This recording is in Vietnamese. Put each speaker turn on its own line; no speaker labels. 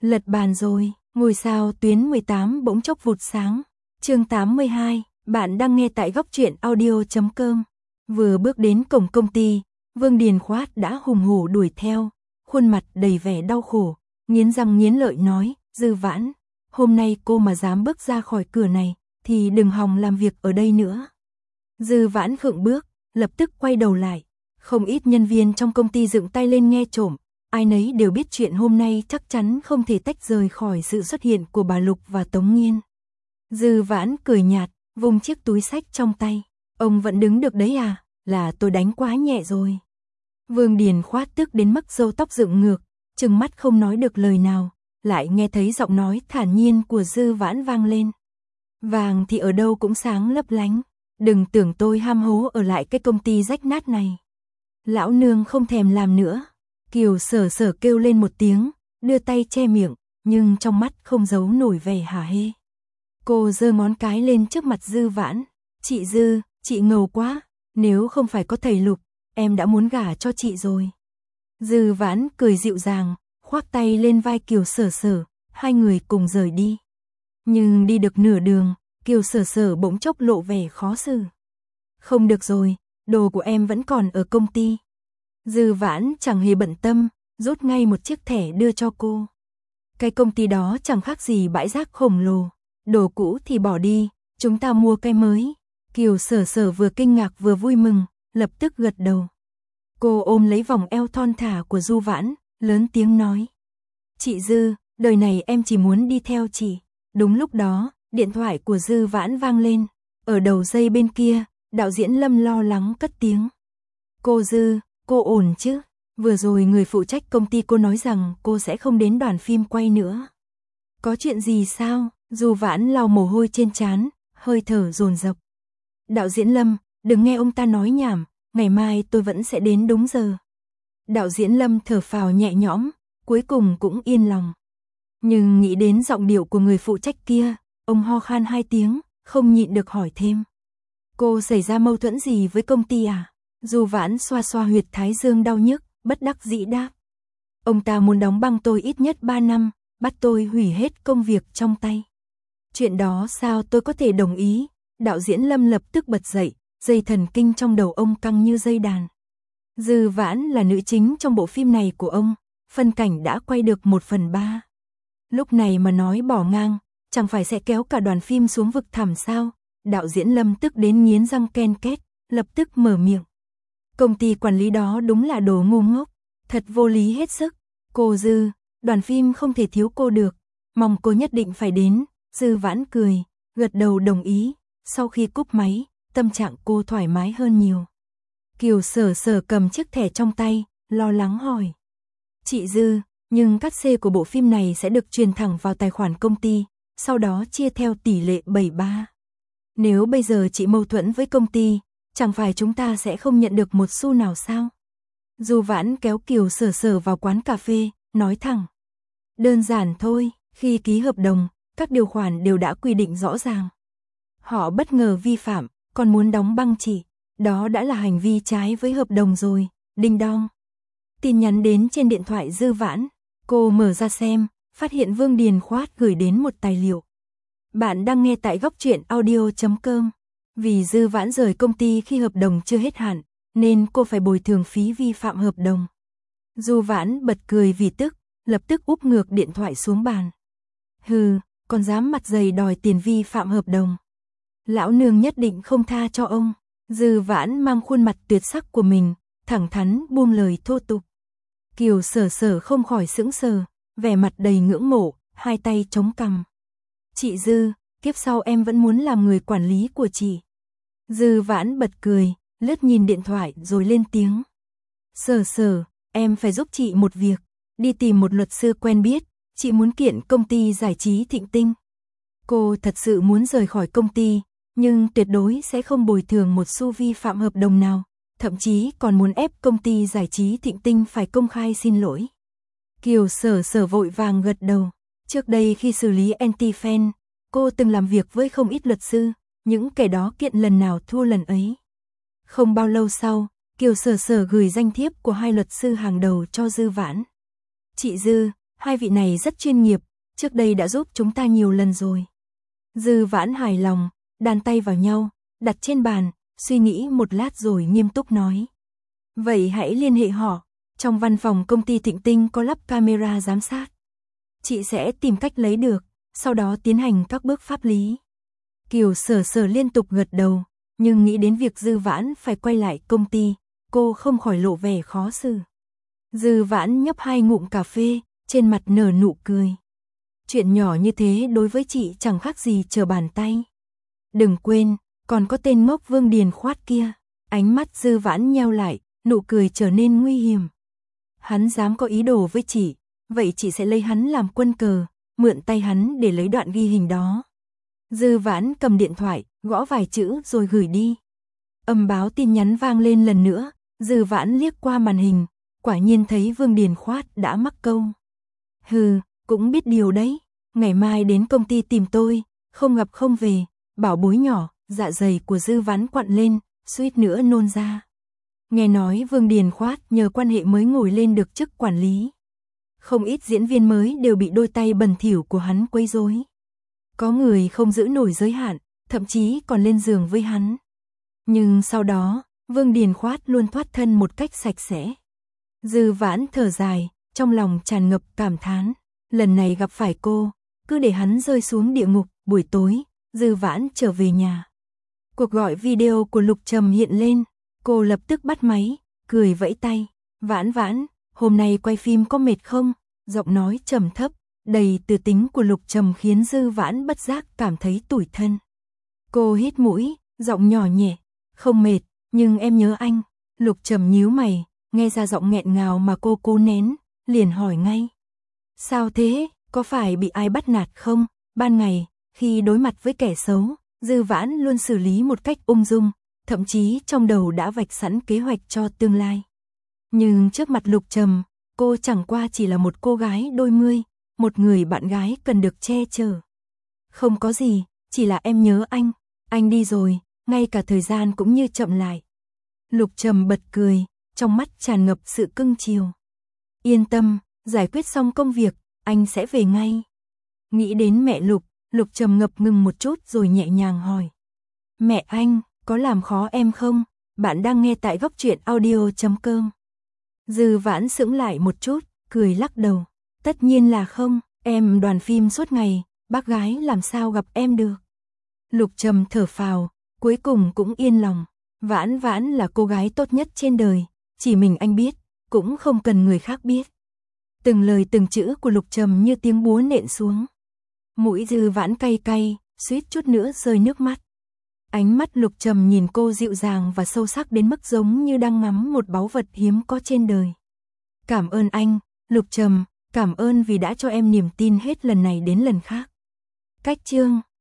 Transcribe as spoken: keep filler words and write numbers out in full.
Lật bàn rồi, ngôi sao tuyến mười tám bỗng chốc vụt sáng. Chương tám mươi hai, bạn đang nghe tại góc truyện audio chấm com. Vừa bước đến cổng công ty, Vương Điền Khoát đã hùng hổ đuổi theo, khuôn mặt đầy vẻ đau khổ, nghiến răng nghiến lợi nói, Dư Vãn, hôm nay cô mà dám bước ra khỏi cửa này, thì đừng hòng làm việc ở đây nữa. Dư Vãn khựng bước, lập tức quay đầu lại, không ít nhân viên trong công ty dựng tay lên nghe trộm, ai nấy đều biết chuyện hôm nay chắc chắn không thể tách rời khỏi sự xuất hiện của bà Lục và Tống Nghiên. Dư Vãn cười nhạt, vùng chiếc túi xách trong tay, ông vẫn đứng được đấy à, là tôi đánh quá nhẹ rồi. Vương Điền Khoát tức đến mức râu tóc dựng ngược, trừng mắt không nói được lời nào, lại nghe thấy giọng nói thản nhiên của Dư Vãn vang lên. Vàng thì ở đâu cũng sáng lấp lánh, đừng tưởng tôi ham hố ở lại cái công ty rách nát này. Lão nương không thèm làm nữa. Kiều Sở Sở kêu lên một tiếng, đưa tay che miệng, nhưng trong mắt không giấu nổi vẻ hả hê. Cô giơ ngón cái lên trước mặt Dư Vãn, chị Dư, chị ngầu quá, nếu không phải có thầy Lục, em đã muốn gả cho chị rồi. Dư Vãn cười dịu dàng, khoác tay lên vai Kiều Sở Sở, hai người cùng rời đi. Nhưng đi được nửa đường, Kiều Sở Sở bỗng chốc lộ vẻ khó xử. Không được rồi, đồ của em vẫn còn ở công ty. Dư Vãn chẳng hề bận tâm, rút ngay một chiếc thẻ đưa cho cô. Cái công ty đó chẳng khác gì bãi rác khổng lồ, đồ cũ thì bỏ đi, chúng ta mua cái mới. Kiều Sở Sở vừa kinh ngạc vừa vui mừng, lập tức gật đầu. Cô ôm lấy vòng eo thon thả của Dư Vãn, lớn tiếng nói. Chị Dư, đời này em chỉ muốn đi theo chị. Đúng lúc đó, điện thoại của Dư Vãn vang lên, ở đầu dây bên kia, đạo diễn Lâm lo lắng cất tiếng. Cô Dư, cô ổn chứ? Vừa rồi người phụ trách công ty cô nói rằng cô sẽ không đến đoàn phim quay nữa. Có chuyện gì sao? Dư Vãn lau mồ hôi trên trán, hơi thở dồn dập. Đạo diễn Lâm, đừng nghe ông ta nói nhảm, ngày mai tôi vẫn sẽ đến đúng giờ. Đạo diễn Lâm thở phào nhẹ nhõm, cuối cùng cũng yên lòng. Nhưng nghĩ đến giọng điệu của người phụ trách kia, ông ho khan hai tiếng, không nhịn được hỏi thêm. Cô xảy ra mâu thuẫn gì với công ty à? Dư Vãn xoa xoa huyệt thái dương đau nhức, bất đắc dĩ đáp. Ông ta muốn đóng băng tôi ít nhất ba năm, bắt tôi hủy hết công việc trong tay. Chuyện đó sao tôi có thể đồng ý? Đạo diễn Lâm lập tức bật dậy, dây thần kinh trong đầu ông căng như dây đàn. Dư Vãn là nữ chính trong bộ phim này của ông, phân cảnh đã quay được một phần ba. Lúc này mà nói bỏ ngang, chẳng phải sẽ kéo cả đoàn phim xuống vực thẳm sao? Đạo diễn Lâm tức đến nghiến răng ken két, lập tức mở miệng. Công ty quản lý đó đúng là đồ ngu ngốc, thật vô lý hết sức. Cô Dư, đoàn phim không thể thiếu cô được, mong cô nhất định phải đến. Dư Vãn cười, gật đầu đồng ý, sau khi cúp máy, tâm trạng cô thoải mái hơn nhiều. Kiều Sở Sở cầm chiếc thẻ trong tay, lo lắng hỏi. Chị Dư, nhưng cát xê của bộ phim này sẽ được truyền thẳng vào tài khoản công ty, sau đó chia theo tỷ lệ bảy ba. Nếu bây giờ chị mâu thuẫn với công ty, chẳng phải chúng ta sẽ không nhận được một xu nào sao? Dư Vãn kéo Kiều Sở Sở vào quán cà phê, nói thẳng. Đơn giản thôi, khi ký hợp đồng, các điều khoản đều đã quy định rõ ràng. Họ bất ngờ vi phạm, còn muốn đóng băng chị, đó đã là hành vi trái với hợp đồng rồi. Đinh đong. Tin nhắn đến trên điện thoại Dư Vãn, cô mở ra xem, phát hiện Vương Điền Khoát gửi đến một tài liệu. Bạn đang nghe tại góc truyện audio chấm com. Vì Dư Vãn rời công ty khi hợp đồng chưa hết hạn, nên cô phải bồi thường phí vi phạm hợp đồng. Dư Vãn bật cười vì tức, lập tức úp ngược điện thoại xuống bàn. Hừ, còn dám mặt dày đòi tiền vi phạm hợp đồng. Lão nương nhất định không tha cho ông. Dư Vãn mang khuôn mặt tuyệt sắc của mình, thẳng thắn buông lời thô tục. Kiều Sở Sở không khỏi sững sờ, vẻ mặt đầy ngưỡng mộ, hai tay chống cằm. Chị Dư, kiếp sau em vẫn muốn làm người quản lý của chị. Dư Vãn bật cười, lướt nhìn điện thoại rồi lên tiếng. Sở Sở, em phải giúp chị một việc, đi tìm một luật sư quen biết, chị muốn kiện công ty giải trí Thịnh Tinh. Cô thật sự muốn rời khỏi công ty, nhưng tuyệt đối sẽ không bồi thường một xu vi phạm hợp đồng nào, thậm chí còn muốn ép công ty giải trí Thịnh Tinh phải công khai xin lỗi. Kiều Sở Sở vội vàng gật đầu, trước đây khi xử lý anti-fan, cô từng làm việc với không ít luật sư, những kẻ đó kiện lần nào thua lần ấy. Không bao lâu sau, Kiều Sở Sở gửi danh thiếp của hai luật sư hàng đầu cho Dư Vãn. Chị Dư, Hai vị này rất chuyên nghiệp, trước đây đã giúp chúng ta nhiều lần rồi. Dư Vãn hài lòng, đan tay vào nhau, đặt trên bàn, suy nghĩ một lát rồi nghiêm túc nói. Vậy hãy liên hệ họ, trong văn phòng công ty Thịnh Tinh có lắp camera giám sát. Chị sẽ tìm cách lấy được, sau đó tiến hành các bước pháp lý. Kiều Sở Sở liên tục gật đầu, nhưng nghĩ đến việc Dư Vãn phải quay lại công ty, cô không khỏi lộ vẻ khó xử. Dư Vãn nhấp hai ngụm cà phê, trên mặt nở nụ cười. Chuyện nhỏ như thế đối với chị chẳng khác gì trở bàn tay. Đừng quên, còn có tên ngốc Vương Điền Khoát kia. Ánh mắt Dư Vãn nheo lại, nụ cười trở nên nguy hiểm. Hắn dám có ý đồ với chị, vậy chị sẽ lấy hắn làm quân cờ, mượn tay hắn để lấy đoạn ghi hình đó. Dư Vãn cầm điện thoại, gõ vài chữ rồi gửi đi. Âm báo tin nhắn vang lên lần nữa, Dư Vãn liếc qua màn hình, quả nhiên thấy Vương Điền Khoát đã mắc câu. Hừ, cũng biết điều đấy, ngày mai đến công ty tìm tôi, không gặp không về, bảo bối nhỏ, dạ dày của Dư Vãn quặn lên, suýt nữa nôn ra. Nghe nói Vương Điền Khoát nhờ quan hệ mới ngồi lên được chức quản lý. Không ít diễn viên mới đều bị đôi tay bẩn thỉu của hắn quấy rối. Có người không giữ nổi giới hạn, thậm chí còn lên giường với hắn. Nhưng sau đó, Vương Điền Khoát luôn thoát thân một cách sạch sẽ. Dư Vãn thở dài, trong lòng tràn ngập cảm thán. Lần này gặp phải cô, cứ để hắn rơi xuống địa ngục. Buổi tối, Dư Vãn trở về nhà. Cuộc gọi video của Lục Trầm hiện lên, cô lập tức bắt máy, cười vẫy tay. Vãn Vãn, hôm nay quay phim có mệt không? Giọng nói trầm thấp, đầy từ tính của Lục Trầm khiến Dư Vãn bất giác cảm thấy tủi thân. Cô hít mũi, giọng nhỏ nhẹ, không mệt, nhưng em nhớ anh. Lục Trầm nhíu mày, nghe ra giọng nghẹn ngào mà cô cố nén, liền hỏi ngay. Sao thế, có phải bị ai bắt nạt không? Ban ngày, khi đối mặt với kẻ xấu, Dư Vãn luôn xử lý một cách ung dung, thậm chí trong đầu đã vạch sẵn kế hoạch cho tương lai. Nhưng trước mặt Lục Trầm, cô chẳng qua chỉ là một cô gái đôi mươi, một người bạn gái cần được che chở. Không có gì, chỉ là em nhớ anh, anh đi rồi, ngay cả thời gian cũng như chậm lại. Lục Trầm bật cười, trong mắt tràn ngập sự cưng chiều. Yên tâm, giải quyết xong công việc, anh sẽ về ngay. Nghĩ đến mẹ Lục, Lục Trầm ngập ngừng một chút rồi nhẹ nhàng hỏi. Mẹ anh, có làm khó em không? Bạn đang nghe tại góc truyện audio chấm com. Dư Vãn sững lại một chút, cười lắc đầu. Tất nhiên là không, em đoàn phim suốt ngày, bác gái làm sao gặp em được. Lục Trầm thở phào, cuối cùng cũng yên lòng. Vãn Vãn là cô gái tốt nhất trên đời, chỉ mình anh biết, cũng không cần người khác biết. Từng lời từng chữ của Lục Trầm như tiếng búa nện xuống. Mũi Dư Vãn cay cay, suýt chút nữa rơi nước mắt. Ánh mắt Lục Trầm nhìn cô dịu dàng và sâu sắc đến mức giống như đang ngắm một báu vật hiếm có trên đời. Cảm ơn anh, Lục Trầm, cảm ơn vì đã cho em niềm tin hết lần này đến lần khác. Cách chương